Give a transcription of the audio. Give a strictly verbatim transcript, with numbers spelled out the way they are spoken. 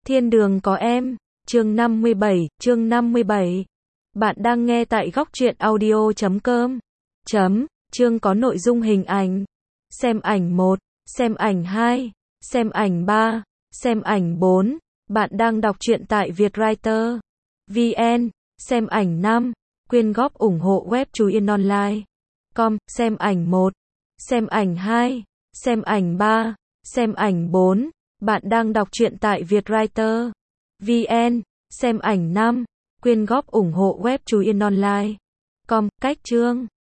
Thiên đường có em, chương năm mươi bảy, chương năm mươi bảy. Bạn đang nghe tại góc truyện audio chấm com. Chấm, chương có nội dung hình ảnh. Xem ảnh một, xem ảnh hai, xem ảnh ba, xem ảnh bốn. Bạn đang đọc truyện tại Vietwriter chấm vn. Xem ảnh năm, quyên góp ủng hộ web Chú Yên Online chấm com. Xem ảnh một, xem ảnh hai, xem ảnh ba, xem ảnh bốn. Bạn đang đọc truyện tại Vietwriter chấm vn. Xem ảnh năm, quyên góp ủng hộ web Chú Yên Online chấm com. Cách chương